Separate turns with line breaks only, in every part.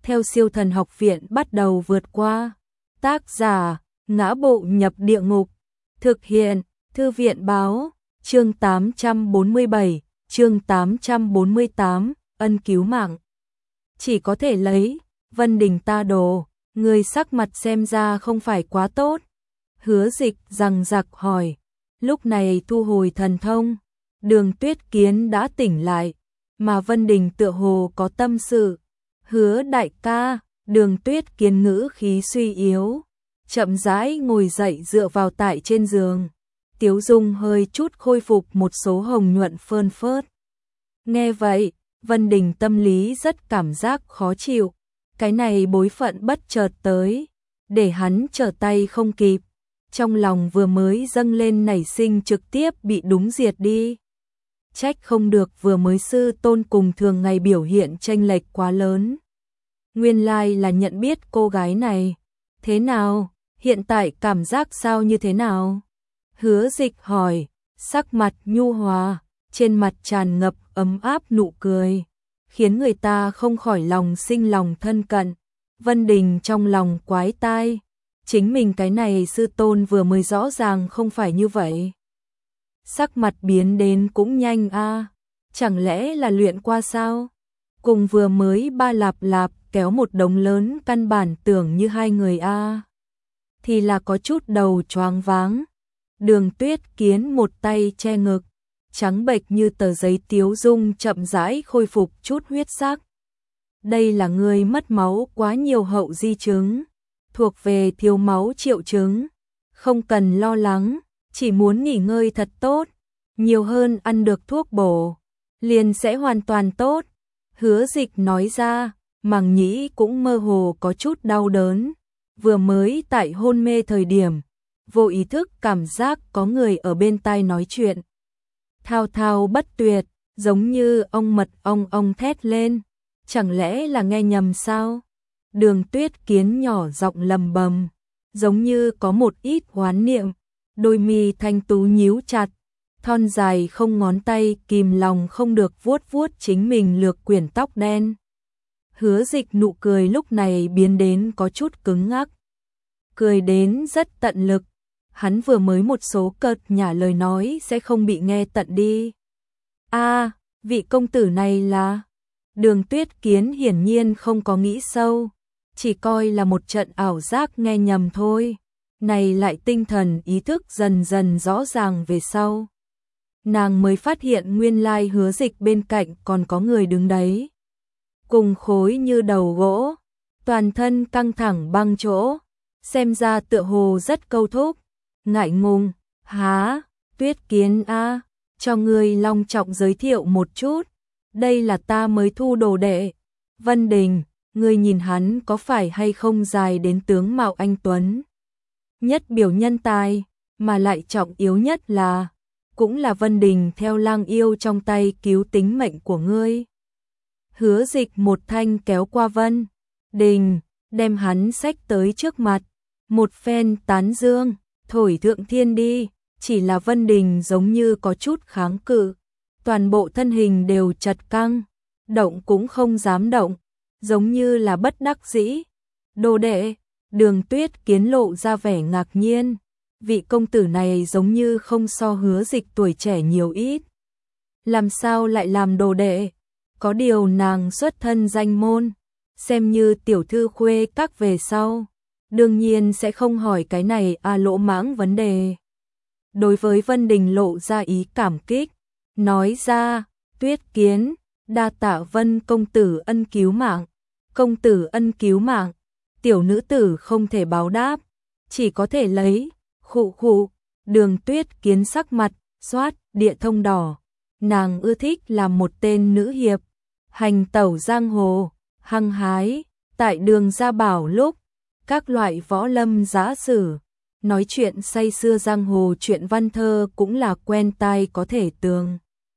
theo Siêu Thần Học Viện bắt đầu vượt qua. Tác giả: Ngã Bộ Nhập Địa Ngục. Thực hiện: Thư viện báo. Chương 847, chương 848, ân cứu mạng. Chỉ có thể lấy, Vân Đình ta đồ, người sắc mặt xem ra không phải quá tốt. Hứa Dịch rằng giặc hỏi. Lúc này thu hồi thần thông, Đường Tuyết Kiến đã tỉnh lại, mà Vân Đình tựa hồ có tâm sự. Hứa đại ca, Đường Tuyết Kiến ngữ khí suy yếu, chậm rãi ngồi dậy dựa vào tại trên giường. Tiếu dung hơi chút khôi phục một số hồng nhuận phơn phớt. Nghe vậy, Vân Đình tâm lý rất cảm giác khó chịu. Cái này bối phận bất chợt tới, để hắn trở tay không kịp. Trong lòng vừa mới dâng lên nảy sinh trực tiếp bị đúng diệt đi. Trách không được vừa mới sư tôn cùng thường ngày biểu hiện chênh lệch quá lớn. Nguyên lai là nhận biết cô gái này. Thế nào, hiện tại cảm giác sao như thế nào? Hứa Dịch hỏi, sắc mặt nhu hòa, trên mặt tràn ngập ấm áp nụ cười, khiến người ta không khỏi lòng sinh lòng thân cận. Vân Đình trong lòng quái tai, chính mình cái này sư tôn vừa mới rõ ràng không phải như vậy. Sắc mặt biến đến cũng nhanh a, chẳng lẽ là luyện qua sao? Cùng vừa mới ba lạp lạp kéo một đống lớn căn bản tưởng như hai người a, thì là có chút đầu choáng váng. Đường Tuyết Kiến một tay che ngực, trắng bệch như tờ giấy tiếu dung chậm rãi khôi phục chút huyết sắc. Đây là người mất máu quá nhiều hậu di chứng, thuộc về thiếu máu triệu chứng. Không cần lo lắng, chỉ muốn nghỉ ngơi thật tốt, nhiều hơn ăn được thuốc bổ, liền sẽ hoàn toàn tốt. Hứa Dịch nói ra, màng nhĩ cũng mơ hồ có chút đau đớn. Vừa mới tại hôn mê thời điểm, vô ý thức cảm giác có người ở bên tai nói chuyện. Thao thao bất tuyệt, giống như ong mật ong thét lên. Chẳng lẽ là nghe nhầm sao? Đường Tuyết Kiến nhỏ giọng lầm bầm, giống như có một ít hoán niệm. Đôi mi thanh tú nhíu chặt, thon dài không ngón tay kìm lòng không được vuốt vuốt chính mình lược quyển tóc đen. Hứa Dịch nụ cười lúc này biến đến có chút cứng ngắc, cười đến rất tận lực. Hắn vừa mới một số cợt nhả lời nói sẽ không bị nghe tận đi. A, vị công tử này là... Đường Tuyết Kiến hiển nhiên không có nghĩ sâu, chỉ coi là một trận ảo giác nghe nhầm thôi. Này lại tinh thần ý thức dần dần rõ ràng về sau. Nàng mới phát hiện nguyên lai Hứa Dịch bên cạnh còn có người đứng đấy. Cùng khối như đầu gỗ, toàn thân căng thẳng băng chỗ, xem ra tựa hồ rất câu thúc. Ngại ngùng, há, Tuyết Kiến a, cho ngươi long trọng giới thiệu một chút. Đây là ta mới thu đồ đệ. Vân Đình, ngươi nhìn hắn có phải hay không dài đến tướng mạo anh tuấn. Nhất biểu nhân tài, mà lại trọng yếu nhất là, cũng là Vân Đình theo lang yêu trong tay cứu tính mệnh của ngươi. Hứa Dịch một thanh kéo qua Vân Đình, đem hắn xách tới trước mặt, một phen tán dương, thổi thượng thiên đi. Chỉ là Vân Đình giống như có chút kháng cự, toàn bộ thân hình đều chật căng, động cũng không dám động, giống như là bất đắc dĩ. Đồ đệ, Đường Tuyết Kiến lộ ra vẻ ngạc nhiên, vị công tử này giống như không so Hứa Dịch tuổi trẻ nhiều ít. Làm sao lại làm đồ đệ? Có điều nàng xuất thân danh môn, xem như tiểu thư khuê các về sau, đương nhiên sẽ không hỏi cái này lỗ mãng vấn đề. Đối với Vân Đình lộ ra ý cảm kích, nói ra, Tuyết Kiến, đa tạ Vân công tử ân cứu mạng. Công tử ân cứu mạng, tiểu nữ tử không thể báo đáp, chỉ có thể lấy. Khụ khụ. Đường Tuyết Kiến sắc mặt xoát địa thông đỏ, nàng ưa thích làm một tên nữ hiệp, hành tẩu giang hồ, hăng hái, tại đường Gia Bảo lúc, các loại võ lâm giá sử, nói chuyện say xưa giang hồ chuyện văn thơ cũng là quen tai có thể tường.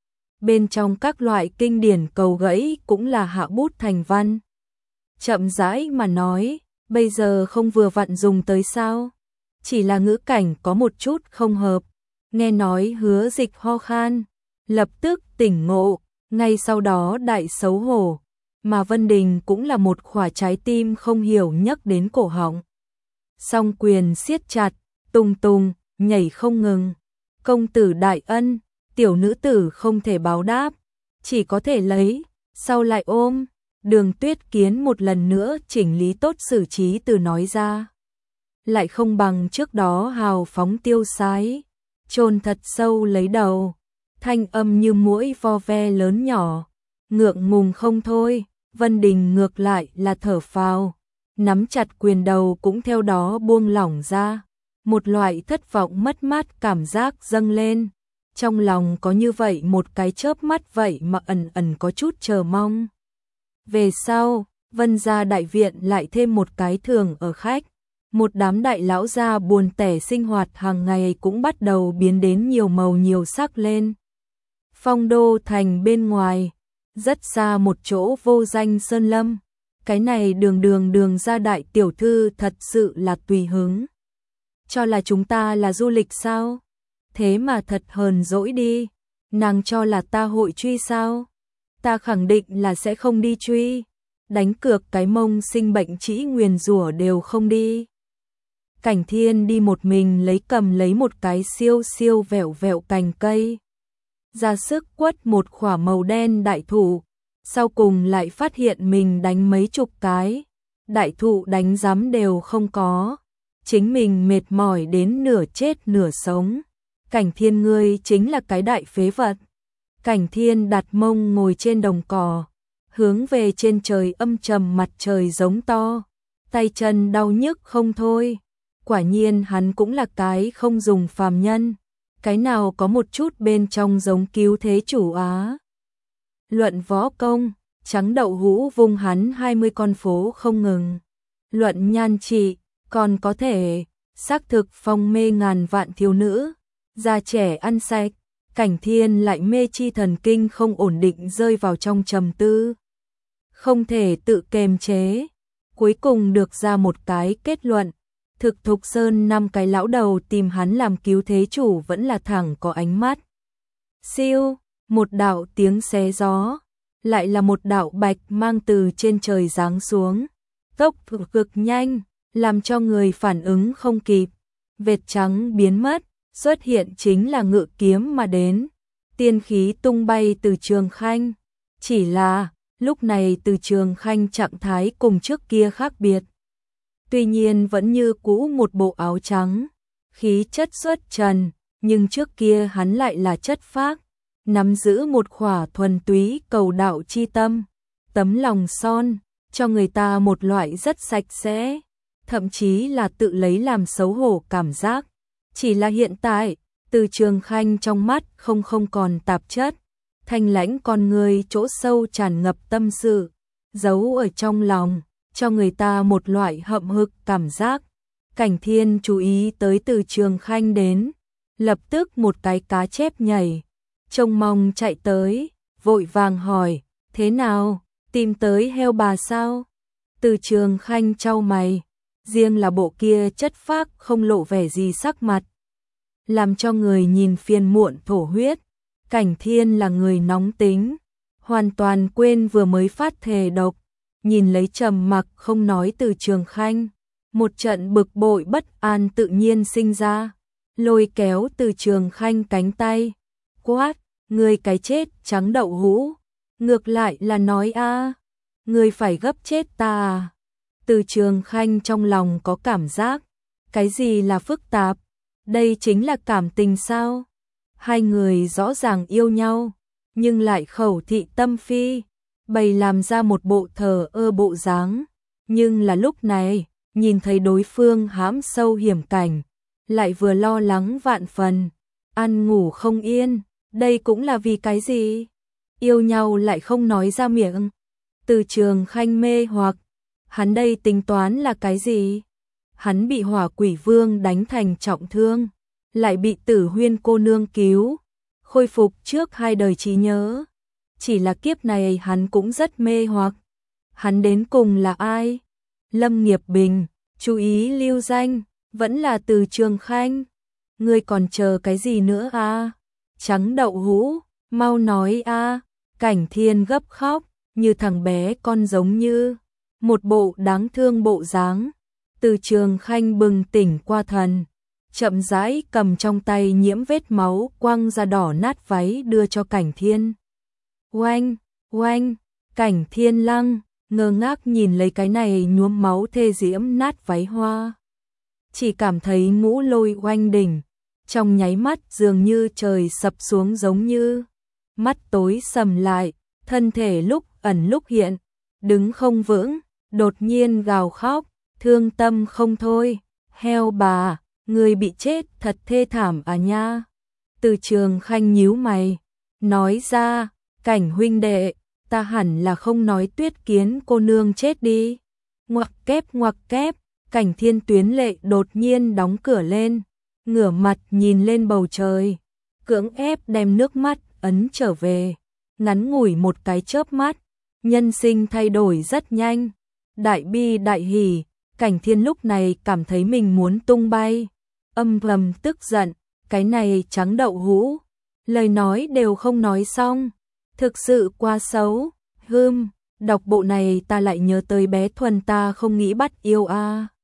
Bên trong các loại kinh điển cầu gãy cũng là hạ bút thành văn. Chậm rãi mà nói, bây giờ không vừa vặn dùng tới sao? Chỉ là ngữ cảnh có một chút không hợp. Nghe nói Hứa Dịch ho khan, lập tức tỉnh ngộ, ngay sau đó đại xấu hổ, mà Vân Đình cũng là một quả trái tim không hiểu nhấc đến cổ họng. Song quyền siết chặt, tung tung, nhảy không ngừng. Công tử đại ân, tiểu nữ tử không thể báo đáp, chỉ có thể lấy, sau lại ôm. Đường Tuyết Kiến một lần nữa chỉnh lý tốt xử trí từ nói ra. Lại không bằng trước đó hào phóng tiêu sái, chôn thật sâu lấy đầu, thanh âm như muỗi vo ve lớn nhỏ, ngượng ngùng không thôi. Vân Đình ngược lại là thở phào, nắm chặt quyền đầu cũng theo đó buông lỏng ra, một loại thất vọng mất mát cảm giác dâng lên, trong lòng có như vậy một cái chớp mắt vậy mà ẩn ẩn có chút chờ mong. Về sau, Vân gia đại viện lại thêm một cái thường ở khách, một đám đại lão gia buồn tẻ sinh hoạt hàng ngày cũng bắt đầu biến đến nhiều màu nhiều sắc lên. Phong đô thành bên ngoài, rất xa một chỗ vô danh sơn lâm, cái này đường ra đại tiểu thư thật sự là tùy hứng. Cho là chúng ta là du lịch sao? Thế mà thật hờn dỗi đi, nàng cho là ta hội truy sao? Ta khẳng định là sẽ không đi truy, đánh cược cái mông sinh bệnh trĩ nguyền rủa đều không đi. Cảnh Thiên đi một mình cầm lấy một cái siêu siêu vẹo vẹo cành cây, ra sức quất một khỏa màu đen đại thụ, sau cùng lại phát hiện mình đánh mấy chục cái, đại thụ đánh rắm đều không có, chính mình mệt mỏi đến nửa chết nửa sống. Cảnh Thiên ngươi chính là cái đại phế vật. Cảnh Thiên đặt mông ngồi trên đồng cỏ, hướng về trên trời âm trầm mặt trời giống to, tay chân đau nhức không thôi. Quả nhiên hắn cũng là cái không dùng phàm nhân, cái nào có một chút bên trong giống cứu thế chủ á. Luận võ công, trắng đậu hũ vung hắn 20 con phố không ngừng. Luận nhan trị, còn có thể, xác thực phong mê ngàn vạn thiếu nữ, già trẻ ăn sạch. Cảnh Thiên lại mê chi thần kinh không ổn định rơi vào trong trầm tư. Không thể tự kềm chế, cuối cùng được ra một cái kết luận. Thực Thục Sơn 5 cái lão đầu tìm hắn làm cứu thế chủ vẫn là thẳng có ánh mắt. Siêu, một đạo tiếng xé gió, lại là một đạo bạch mang từ trên trời giáng xuống. Tốc độ cực nhanh, làm cho người phản ứng không kịp. Vệt trắng biến mất, xuất hiện chính là ngự kiếm mà đến. Tiên khí tung bay từ Trường Khanh. Chỉ là, lúc này từ Trường Khanh trạng thái cùng trước kia khác biệt. Tuy nhiên vẫn như cũ một bộ áo trắng, khí chất xuất trần, nhưng trước kia hắn lại là chất phác, nắm giữ một khỏa thuần túy cầu đạo chi tâm, tấm lòng son, cho người ta một loại rất sạch sẽ, thậm chí là tự lấy làm xấu hổ cảm giác. Chỉ là hiện tại, từ Trường Khanh trong mắt không còn tạp chất, thanh lãnh con người chỗ sâu tràn ngập tâm sự, giấu ở trong lòng, cho người ta một loại hậm hực cảm giác. Cảnh Thiên chú ý tới từ Trường Khanh đến, lập tức một cái cá chép nhảy, trông mong chạy tới, vội vàng hỏi, thế nào, tìm tới heo bà sao? Từ Trường Khanh chau mày, riêng là bộ kia chất phác không lộ vẻ gì sắc mặt, làm cho người nhìn phiền muộn thổ huyết. Cảnh Thiên là người nóng tính, hoàn toàn quên vừa mới phát thề độc, nhìn lấy trầm mặc không nói từ Trường Khanh, một trận bực bội bất an tự nhiên sinh ra, lôi kéo từ Trường Khanh cánh tay, quát, ngươi cái chết trắng đậu hũ, ngược lại là nói a, ngươi phải gấp chết ta à? Từ Trường Khanh trong lòng có cảm giác, cái gì là phức tạp, đây chính là cảm tình sao? Hai người rõ ràng yêu nhau, nhưng lại khẩu thị tâm phi, bày làm ra một bộ thờ ơ bộ dáng, nhưng là lúc này, nhìn thấy đối phương hãm sâu hiểm cảnh, lại vừa lo lắng vạn phần, ăn ngủ không yên, đây cũng là vì cái gì? Yêu nhau lại không nói ra miệng. Từ Trường Khanh mê hoặc, hắn đây tính toán là cái gì? Hắn bị Hỏa Quỷ Vương đánh thành trọng thương, lại bị Tử Huyên cô nương cứu, khôi phục trước 2 đời trí nhớ. Chỉ là kiếp này hắn cũng rất mê hoặc. Hắn đến cùng là ai? Lâm Nghiệp Bình, chú ý lưu danh, vẫn là Từ Trường Khanh. Ngươi còn chờ cái gì nữa a? Trắng đậu hũ, mau nói a. Cảnh Thiên gấp khóc, như thằng bé con giống như một bộ đáng thương bộ dáng. Từ Trường Khanh bừng tỉnh qua thần, chậm rãi cầm trong tay nhiễm vết máu quăng ra đỏ nát váy đưa cho Cảnh Thiên. Oanh, oanh, Cảnh Thiên Lăng, ngơ ngác nhìn lấy cái này nhuốm máu thê diễm nát váy hoa. Chỉ cảm thấy ngũ lôi oanh đỉnh, trong nháy mắt dường như trời sập xuống giống như. Mắt tối sầm lại, thân thể lúc ẩn lúc hiện, đứng không vững, đột nhiên gào khóc, thương tâm không thôi. Heo bà, người bị chết thật thê thảm à nha. Từ Trường Khanh nhíu mày, nói ra, Cảnh huynh đệ, ta hẳn là không nói Tuyết Kiến cô nương chết đi. Ngoặc kép, Cảnh Thiên tuyến lệ đột nhiên đóng cửa lên, ngửa mặt nhìn lên bầu trời, cưỡng ép đem nước mắt ấn trở về. Ngắn ngủi một cái chớp mắt, nhân sinh thay đổi rất nhanh. Đại bi đại hỉ, Cảnh Thiên lúc này cảm thấy mình muốn tung bay. Âm thầm tức giận, cái này trắng đậu hũ, lời nói đều không nói xong, thực sự quá xấu. Đọc bộ này ta lại nhớ tới bé Thuần ta không nghĩ bắt yêu a.